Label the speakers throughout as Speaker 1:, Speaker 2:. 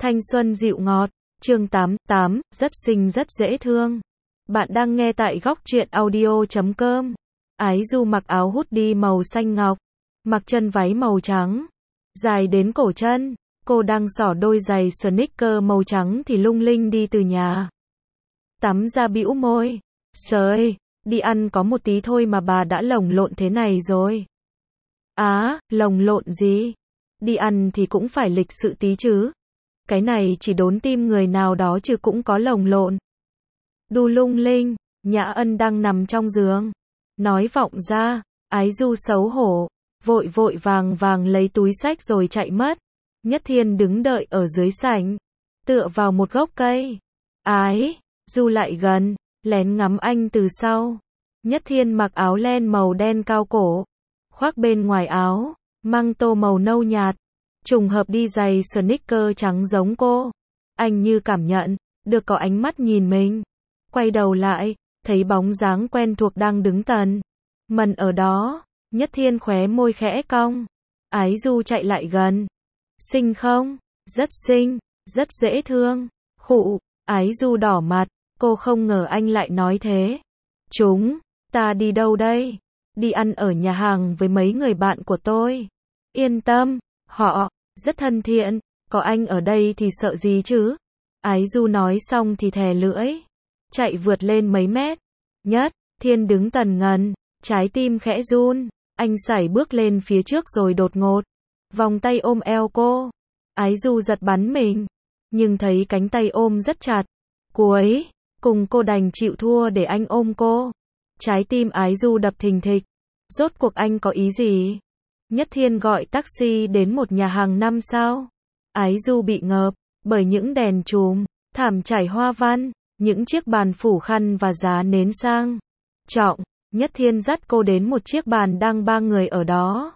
Speaker 1: Thanh xuân dịu ngọt, chương 88, rất xinh rất dễ thương. Bạn đang nghe tại góc truyện audio.com. Ái Du mặc áo hoodie màu xanh ngọc, mặc chân váy màu trắng, dài đến cổ chân. Cô đang xỏ đôi giày sneaker màu trắng thì lung linh đi từ nhà tắm ra, bĩu môi. Sời, đi ăn có một tí thôi mà bà đã lồng lộn thế này rồi. Á, lồng lộn gì? Đi ăn thì cũng phải lịch sự tí chứ. Cái này chỉ đốn tim người nào đó chứ cũng có lồng lộn. Đu lung linh, Nhã Ân đang nằm trong giường. Nói vọng ra, Ái Du xấu hổ, vội vội vàng vàng lấy túi xách rồi chạy mất. Nhất Thiên đứng đợi ở dưới sảnh, tựa vào một gốc cây. Ái Du lại gần, lén ngắm anh từ sau. Nhất Thiên mặc áo len màu đen cao cổ, khoác bên ngoài áo măng tô màu nâu nhạt, trùng hợp đi giày sneaker trắng giống cô. Anh như cảm nhận được có ánh mắt nhìn mình, quay đầu lại, thấy bóng dáng quen thuộc đang đứng tần mần ở đó. Nhất Thiên khóe môi khẽ cong. Ái Du chạy lại gần. Xinh không? Rất xinh, rất dễ thương. Khụ, Ái Du đỏ mặt, cô không ngờ anh lại nói thế. Chúng ta đi đâu đây? Đi ăn ở nhà hàng với mấy người bạn của tôi. Yên tâm, họ rất thân thiện, có anh ở đây thì sợ gì chứ? Ái Du nói xong thì thè lưỡi, chạy vượt lên mấy mét. Nhất Thiên đứng tần ngần, trái tim khẽ run, anh sải bước lên phía trước rồi đột ngột vòng tay ôm eo cô. Ái Du giật bắn mình, nhưng thấy cánh tay ôm rất chặt, cuối cùng cô đành chịu thua để anh ôm cô. Trái tim Ái Du đập thình thịch, rốt cuộc anh có ý gì? Nhất Thiên gọi taxi đến một nhà hàng 5 sao. Ái Du bị ngợp bởi những đèn chùm, thảm trải hoa văn, những chiếc bàn phủ khăn và giá nến sang trọng. Nhất Thiên dắt cô đến một chiếc bàn đang 3 người ở đó.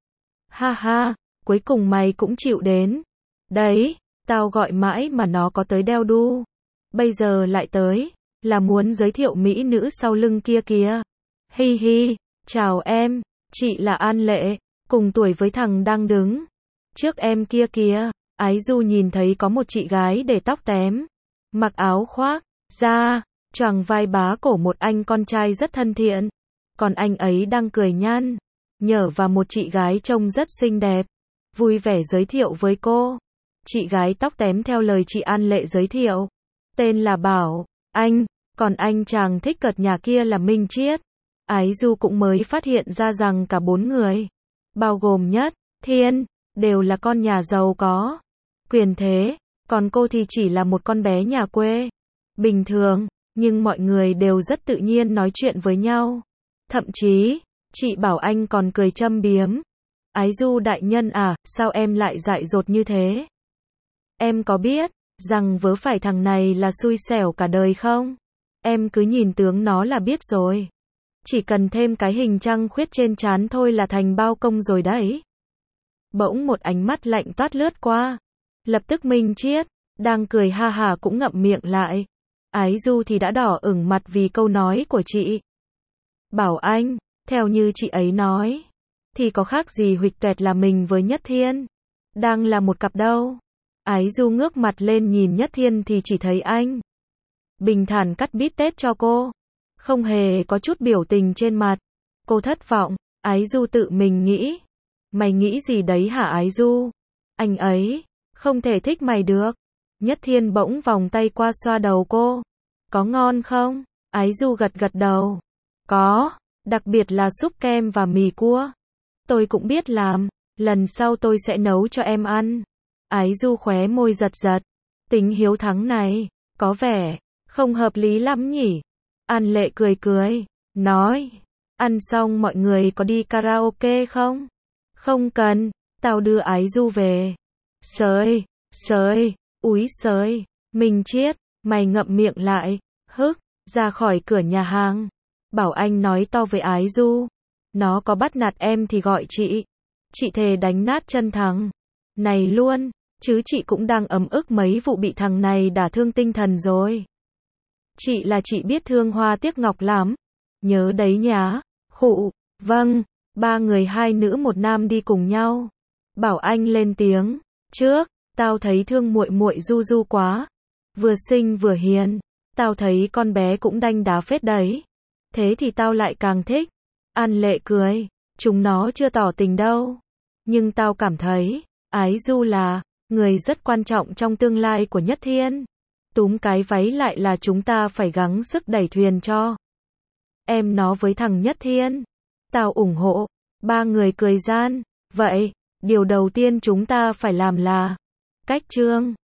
Speaker 1: Ha ha, cuối cùng mày cũng chịu đến. Đấy, tao gọi mãi mà nó có tới đeo đu. Bây giờ lại tới, là muốn giới thiệu mỹ nữ sau lưng kia kìa. Hi hi, chào em, chị là An Lệ, cùng tuổi với thằng đang đứng trước em kia kìa. Ái Du nhìn thấy có một chị gái để tóc tém, mặc áo khoác da choàng vai bá cổ một anh con trai rất thân thiện. Còn anh ấy đang cười nhăn nhở và một chị gái trông rất xinh đẹp, vui vẻ giới thiệu với cô. Chị gái tóc tém theo lời chị An Lệ giới thiệu, tên là Bảo Anh, còn anh chàng thích cợt nhà kia là Minh Triết. Ái Du cũng mới phát hiện ra rằng cả 4 người, bao gồm Nhất Thiên, đều là con nhà giàu có quyền thế, còn cô thì chỉ là một con bé nhà quê bình thường, nhưng mọi người đều rất tự nhiên nói chuyện với nhau. Thậm chí, chị Bảo Anh còn cười châm biếm. Ái Du đại nhân à, sao em lại dại dột như thế? Em có biết rằng vớ phải thằng này là xui xẻo cả đời không? Em cứ nhìn tướng nó là biết rồi. Chỉ cần thêm cái hình trăng khuyết trên trán thôi là thành bao công rồi đấy. Bỗng một ánh mắt lạnh toát lướt qua. Lập tức Minh Triết, đang cười ha hả cũng ngậm miệng lại. Ái Du thì đã đỏ ửng mặt vì câu nói của chị Bảo Anh. Theo như chị ấy nói, thì có khác gì huỵch toẹt là mình với Nhất Thiên đang là một cặp đâu. Ái Du ngước mặt lên nhìn Nhất Thiên thì chỉ thấy anh bình thản cắt bít tết cho cô, không hề có chút biểu tình trên mặt. Cô thất vọng. Ái Du tự mình nghĩ, mày nghĩ gì đấy hả Ái Du? Anh ấy không thể thích mày được. Nhất Thiên bỗng vòng tay qua xoa đầu cô. Có ngon không? Ái Du gật gật đầu. Có, đặc biệt là súp kem và mì cua. Tôi cũng biết làm, lần sau tôi sẽ nấu cho em ăn. Ái Du khóe môi giật giật. Tính hiếu thắng này, có vẻ không hợp lý lắm nhỉ? An Lệ cười cười, nói, ăn xong mọi người có đi karaoke không? Không cần, tao đưa Ái Du về. Sới, úi sới, Minh Triết, mày ngậm miệng lại, hức, ra khỏi cửa nhà hàng. Bảo Anh nói to với Ái Du, nó có bắt nạt em thì gọi chị thề đánh nát chân thằng này luôn, chứ chị cũng đang ấm ức mấy vụ bị thằng này đả thương tinh thần rồi. Chị là chị biết thương hoa tiếc ngọc lắm, nhớ đấy nhá. Khụ, vâng. 3 người 2 nữ 1 nam đi cùng nhau. Bảo Anh lên tiếng, trước Tao thấy thương muội muội Du Du quá. Vừa xinh vừa hiền. Tao thấy con bé cũng đanh đá phết đấy. Thế thì tao lại càng thích. An Lệ cười. Chúng nó chưa tỏ tình đâu. Nhưng tao cảm thấy, Ái Du là người rất quan trọng trong tương lai của Nhất Thiên. Túm cái váy lại là chúng ta phải gắng sức đẩy thuyền cho em nó với thằng Nhất Thiên. Tao ủng hộ. Ba người cười gian. Vậy, điều đầu tiên chúng ta phải làm là cách chương.